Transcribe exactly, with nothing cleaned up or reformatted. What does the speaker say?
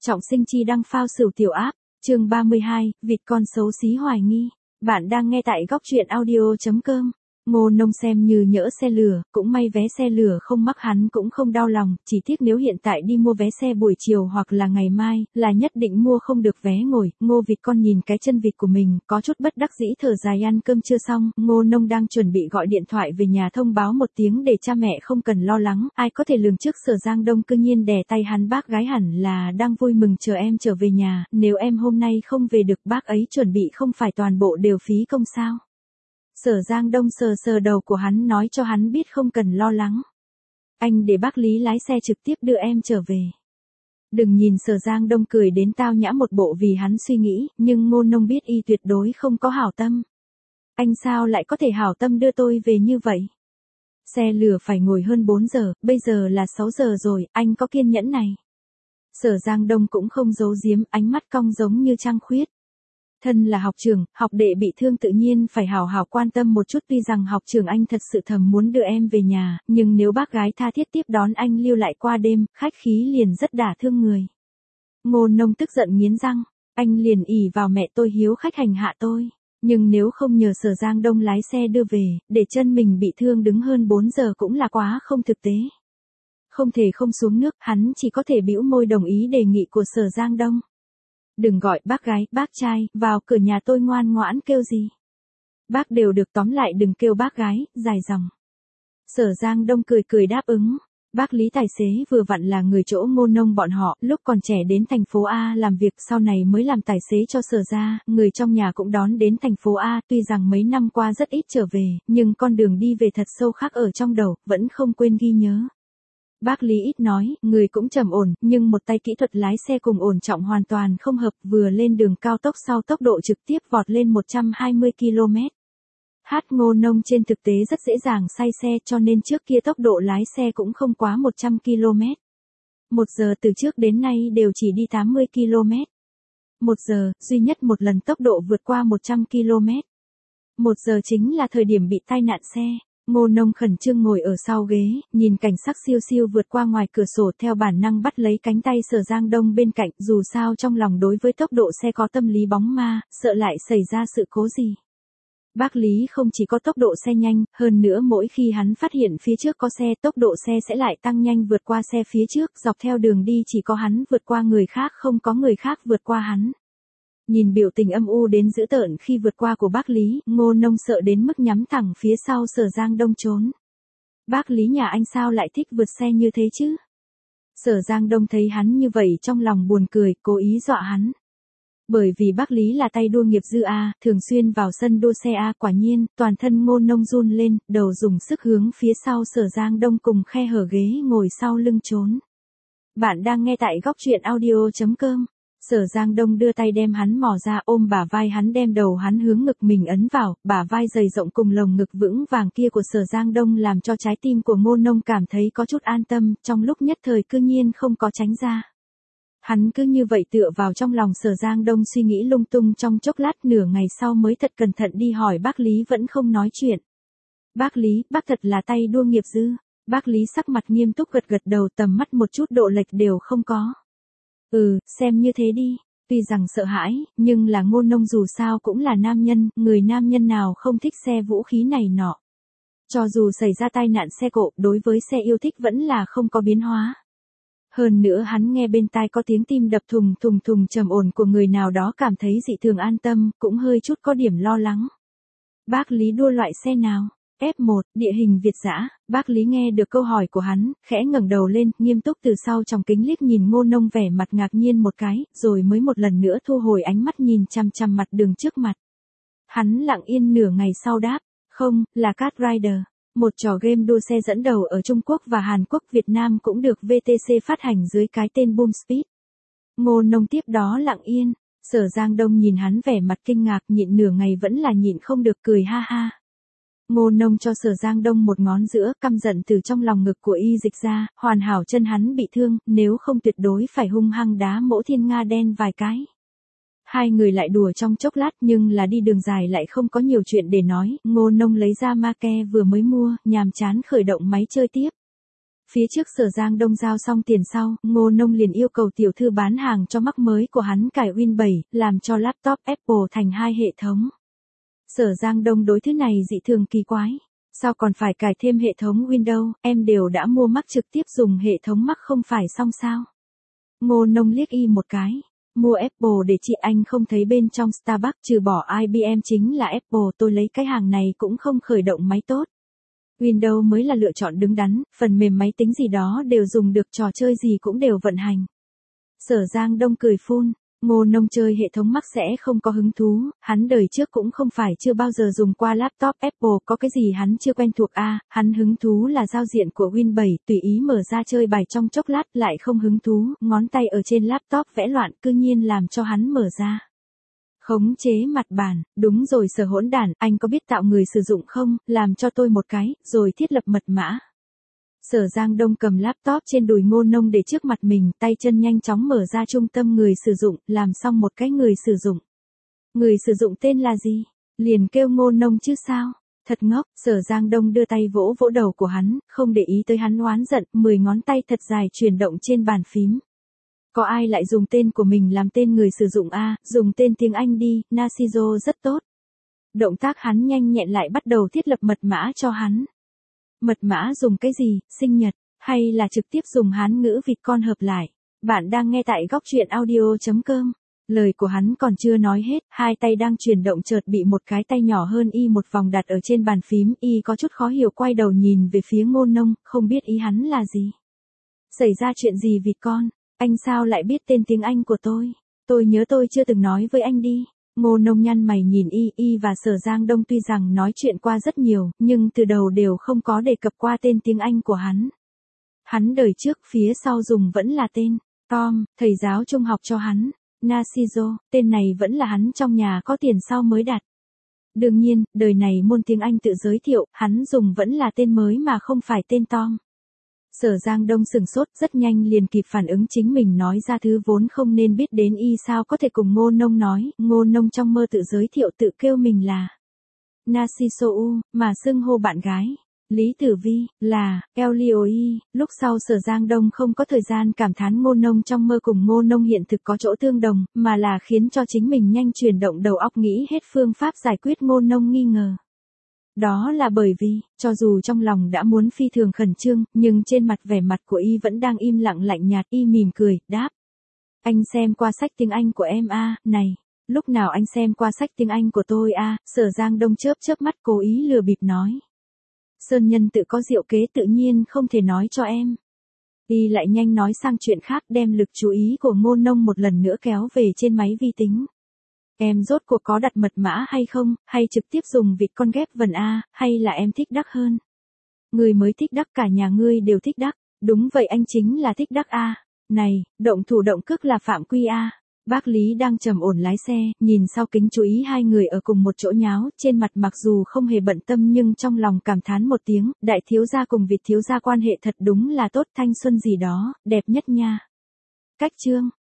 Trọng Sinh chi đăng phao sửu tiểu áp, chương ba mươi hai, vịt con xấu xí hoài nghi. Bạn đang nghe tại góc truyện audio chấm com. Ngô Nông xem như nhỡ xe lửa, cũng may vé xe lửa không mắc hắn cũng không đau lòng, chỉ tiếc nếu hiện tại đi mua vé xe buổi chiều hoặc là ngày mai, là nhất định mua không được vé ngồi. Ngô vịt con nhìn cái chân vịt của mình, có chút bất đắc dĩ thở dài. Ăn cơm chưa xong, Ngô Nông đang chuẩn bị gọi điện thoại về nhà thông báo một tiếng để cha mẹ không cần lo lắng, ai có thể lường trước Sở Giang Đông cư nhiên đè tay hắn. Bác gái hẳn là đang vui mừng chờ em trở về nhà, nếu em hôm nay không về được bác ấy chuẩn bị không phải toàn bộ đều phí công sao. Sở Giang Đông sờ sờ đầu của hắn nói cho hắn biết không cần lo lắng. Anh để bác Lý lái xe trực tiếp đưa em trở về. Đừng nhìn Sở Giang Đông cười đến tao nhã một bộ vì hắn suy nghĩ, nhưng Ngô Nông biết y tuyệt đối không có hảo tâm. Anh sao lại có thể hảo tâm đưa tôi về như vậy? Xe lửa phải ngồi hơn bốn giờ, bây giờ là sáu giờ rồi, anh có kiên nhẫn này. Sở Giang Đông cũng không giấu giếm, ánh mắt cong giống như trăng khuyết. Thân là học trưởng, học đệ bị thương tự nhiên phải hào hào quan tâm một chút. Tuy rằng học trưởng anh thật sự thầm muốn đưa em về nhà, nhưng nếu bác gái tha thiết tiếp đón anh lưu lại qua đêm, khách khí liền rất đả thương người. Ngô Nông tức giận nghiến răng, anh liền ỷ vào mẹ tôi hiếu khách hành hạ tôi. Nhưng nếu không nhờ Sở Giang Đông lái xe đưa về, để chân mình bị thương đứng hơn bốn giờ cũng là quá không thực tế. Không thể không xuống nước, hắn chỉ có thể bĩu môi đồng ý đề nghị của Sở Giang Đông. Đừng gọi bác gái, bác trai, vào cửa nhà tôi ngoan ngoãn kêu gì. Bác đều được, tóm lại đừng kêu bác gái, dài dòng. Sở Giang Đông cười cười đáp ứng. Bác Lý tài xế vừa vặn là người chỗ Ngô Nông bọn họ, lúc còn trẻ đến thành phố A làm việc, sau này mới làm tài xế cho Sở gia, người trong nhà cũng đón đến thành phố A, tuy rằng mấy năm qua rất ít trở về, nhưng con đường đi về thật sâu khắc ở trong đầu, vẫn không quên ghi nhớ. Bác Lý ít nói, người cũng trầm ổn, nhưng một tay kỹ thuật lái xe cùng ổn trọng hoàn toàn không hợp, vừa lên đường cao tốc sau tốc độ trực tiếp vọt lên một trăm hai mươi ki lô mét. Hát Ngô Nông trên thực tế rất dễ dàng say xe cho nên trước kia tốc độ lái xe cũng không quá một trăm ki lô mét. Một giờ từ trước đến nay đều chỉ đi tám mươi ki lô mét. Một giờ, duy nhất một lần tốc độ vượt qua một trăm ki lô mét. Một giờ chính là thời điểm bị tai nạn xe. Ngô Nông khẩn trương ngồi ở sau ghế, nhìn cảnh sắc siêu siêu vượt qua ngoài cửa sổ, theo bản năng bắt lấy cánh tay Sở Giang Đông bên cạnh, dù sao trong lòng đối với tốc độ xe có tâm lý bóng ma, sợ lại xảy ra sự cố gì. Bác Lý không chỉ có tốc độ xe nhanh, hơn nữa mỗi khi hắn phát hiện phía trước có xe, tốc độ xe sẽ lại tăng nhanh vượt qua xe phía trước, dọc theo đường đi chỉ có hắn vượt qua người khác, không có người khác vượt qua hắn. Nhìn biểu tình âm u đến dữ tợn khi vượt qua của bác Lý, Ngô Nông sợ đến mức nhắm thẳng phía sau Sở Giang Đông trốn. Bác Lý nhà anh sao lại thích vượt xe như thế chứ? Sở Giang Đông thấy hắn như vậy trong lòng buồn cười, cố ý dọa hắn. Bởi vì bác Lý là tay đua nghiệp dư A, thường xuyên vào sân đua xe A, quả nhiên, toàn thân Ngô Nông run lên, đầu dùng sức hướng phía sau Sở Giang Đông cùng khe hở ghế ngồi sau lưng trốn. Bạn đang nghe tại góc truyện audio chấm com. Sở Giang Đông đưa tay đem hắn mò ra, ôm bả vai hắn, đem đầu hắn hướng ngực mình ấn vào, bả vai dày rộng cùng lồng ngực vững vàng kia của Sở Giang Đông làm cho trái tim của Ngô Nông cảm thấy có chút an tâm, trong lúc nhất thời cư nhiên không có tránh ra. Hắn cứ như vậy tựa vào trong lòng Sở Giang Đông suy nghĩ lung tung trong chốc lát, nửa ngày sau mới thật cẩn thận đi hỏi bác Lý vẫn không nói chuyện. Bác Lý, bác thật là tay đua nghiệp dư. Bác Lý sắc mặt nghiêm túc gật gật đầu, tầm mắt một chút độ lệch đều không có. Ừ, xem như thế đi. Tuy rằng sợ hãi, nhưng là Ngô Nông dù sao cũng là nam nhân, người nam nhân nào không thích xe vũ khí này nọ. Cho dù xảy ra tai nạn xe cộ, đối với xe yêu thích vẫn là không có biến hóa. Hơn nữa hắn nghe bên tai có tiếng tim đập thùng thùng thùng trầm ổn của người nào đó, cảm thấy dị thường an tâm, cũng hơi chút có điểm lo lắng. Bác Lý đua loại xe nào? ép một, địa hình Việt dã. Bác Lý nghe được câu hỏi của hắn, khẽ ngẩng đầu lên, nghiêm túc từ sau trong kính liếc nhìn Ngô Nông vẻ mặt ngạc nhiên một cái, rồi mới một lần nữa thu hồi ánh mắt nhìn chằm chằm mặt đường trước mặt. Hắn lặng yên nửa ngày sau đáp, không, là Kart Rider, một trò game đua xe dẫn đầu ở Trung Quốc và Hàn Quốc, Việt Nam cũng được vê tê xê phát hành dưới cái tên Boom Speed. Ngô Nông tiếp đó lặng yên, Sở Giang Đông nhìn hắn vẻ mặt kinh ngạc, nhịn nửa ngày vẫn là nhịn không được cười ha ha. Ngô Nông cho Sở Giang Đông một ngón giữa, căm giận từ trong lòng ngực của y dịch ra, hoàn hảo chân hắn bị thương, nếu không tuyệt đối phải hung hăng đá Mỗ Thiên Nga đen vài cái. Hai người lại đùa trong chốc lát, nhưng là đi đường dài lại không có nhiều chuyện để nói, Ngô Nông lấy ra ma ke vừa mới mua, nhàm chán khởi động máy chơi tiếp. Phía trước Sở Giang Đông giao xong tiền sau, Ngô Nông liền yêu cầu tiểu thư bán hàng cho Mac mới của hắn cài Win bảy, làm cho laptop Apple thành hai hệ thống. Sở Giang Đông đối thứ này dị thường kỳ quái. Sao còn phải cài thêm hệ thống Windows, em đều đã mua Mac trực tiếp dùng hệ thống Mac không phải xong sao? Ngô Nông liếc y một cái. Mua Apple để chị, anh không thấy bên trong Starbucks trừ bỏ i bê em chính là Apple, tôi lấy cái hàng này cũng không khởi động máy tốt. Windows mới là lựa chọn đứng đắn, phần mềm máy tính gì đó đều dùng được, trò chơi gì cũng đều vận hành. Sở Giang Đông cười phun, Ngô Nông chơi hệ thống Mac sẽ không có hứng thú, hắn đời trước cũng không phải chưa bao giờ dùng qua laptop Apple, có cái gì hắn chưa quen thuộc a, à, hắn hứng thú là giao diện của Win bảy, tùy ý mở ra chơi bài trong chốc lát, lại không hứng thú, ngón tay ở trên laptop vẽ loạn, cư nhiên làm cho hắn mở ra. Khống chế mặt bàn, đúng rồi Sở hỗn đản, anh có biết tạo người sử dụng không, làm cho tôi một cái, rồi thiết lập mật mã. Sở Giang Đông cầm laptop trên đùi Ngô Nông để trước mặt mình, tay chân nhanh chóng mở ra trung tâm người sử dụng, làm xong một cái người sử dụng. Người sử dụng tên là gì? Liền kêu Ngô Nông chứ sao? Thật ngốc, Sở Giang Đông đưa tay vỗ vỗ đầu của hắn, không để ý tới hắn oán giận, mười ngón tay thật dài chuyển động trên bàn phím. Có ai lại dùng tên của mình làm tên người sử dụng a, à, dùng tên tiếng Anh đi, Narciso rất tốt. Động tác hắn nhanh nhẹn lại bắt đầu thiết lập mật mã cho hắn. Mật mã dùng cái gì, sinh nhật, hay là trực tiếp dùng Hán ngữ vịt con hợp lại? Bạn đang nghe tại góc truyện audio chấm com. Lời của hắn còn chưa nói hết, hai tay đang chuyển động chợt bị một cái tay nhỏ hơn y một vòng đặt ở trên bàn phím, y có chút khó hiểu quay đầu nhìn về phía Ngô Nông, không biết ý hắn là gì. Xảy ra chuyện gì vịt con? Anh sao lại biết tên tiếng Anh của tôi? Tôi nhớ tôi chưa từng nói với anh đi. Ngô Nông nhăn mày nhìn y, y và Sở Giang Đông tuy rằng nói chuyện qua rất nhiều, nhưng từ đầu đều không có đề cập qua tên tiếng Anh của hắn. Hắn đời trước phía sau dùng vẫn là tên Tom, thầy giáo trung học cho hắn. Narciso, tên này vẫn là hắn trong nhà có tiền sau mới đặt. Đương nhiên, đời này môn tiếng Anh tự giới thiệu, hắn dùng vẫn là tên mới mà không phải tên Tom. Sở Giang Đông sừng sốt, rất nhanh liền kịp phản ứng chính mình nói ra thứ vốn không nên biết đến y sao có thể cùng Ngô Nông nói, Ngô Nông trong mơ tự giới thiệu tự kêu mình là Narciso U, mà xưng hô bạn gái, Lý Tử Vi, là Elioi. Lúc sau Sở Giang Đông không có thời gian cảm thán Ngô Nông trong mơ cùng Ngô Nông hiện thực có chỗ tương đồng, mà là khiến cho chính mình nhanh chuyển động đầu óc nghĩ hết phương pháp giải quyết Ngô Nông nghi ngờ. Đó là bởi vì, cho dù trong lòng đã muốn phi thường khẩn trương, nhưng trên mặt vẻ mặt của y vẫn đang im lặng lạnh nhạt, y mỉm cười, đáp. Anh xem qua sách tiếng Anh của em a, à, này, lúc nào anh xem qua sách tiếng Anh của tôi a, à? Sở Giang Đông chớp chớp mắt cố ý lừa bịp nói. Sơn nhân tự có diệu kế tự nhiên không thể nói cho em. Y lại nhanh nói sang chuyện khác đem lực chú ý của Ngô Nông một lần nữa kéo về trên máy vi tính. Em rốt cuộc có đặt mật mã hay không, hay trực tiếp dùng vịt con ghép vần A, hay là em thích đắc hơn? Người mới thích đắc, cả nhà ngươi đều thích đắc. Đúng vậy, anh chính là thích đắc A. Này, động thủ động cước là phạm quy A. Bác Lý đang trầm ổn lái xe, nhìn sau kính chú ý hai người ở cùng một chỗ nháo, trên mặt mặc dù không hề bận tâm nhưng trong lòng cảm thán một tiếng, đại thiếu gia cùng vịt thiếu gia quan hệ thật đúng là tốt, thanh xuân gì đó, đẹp nhất nha. Cách chương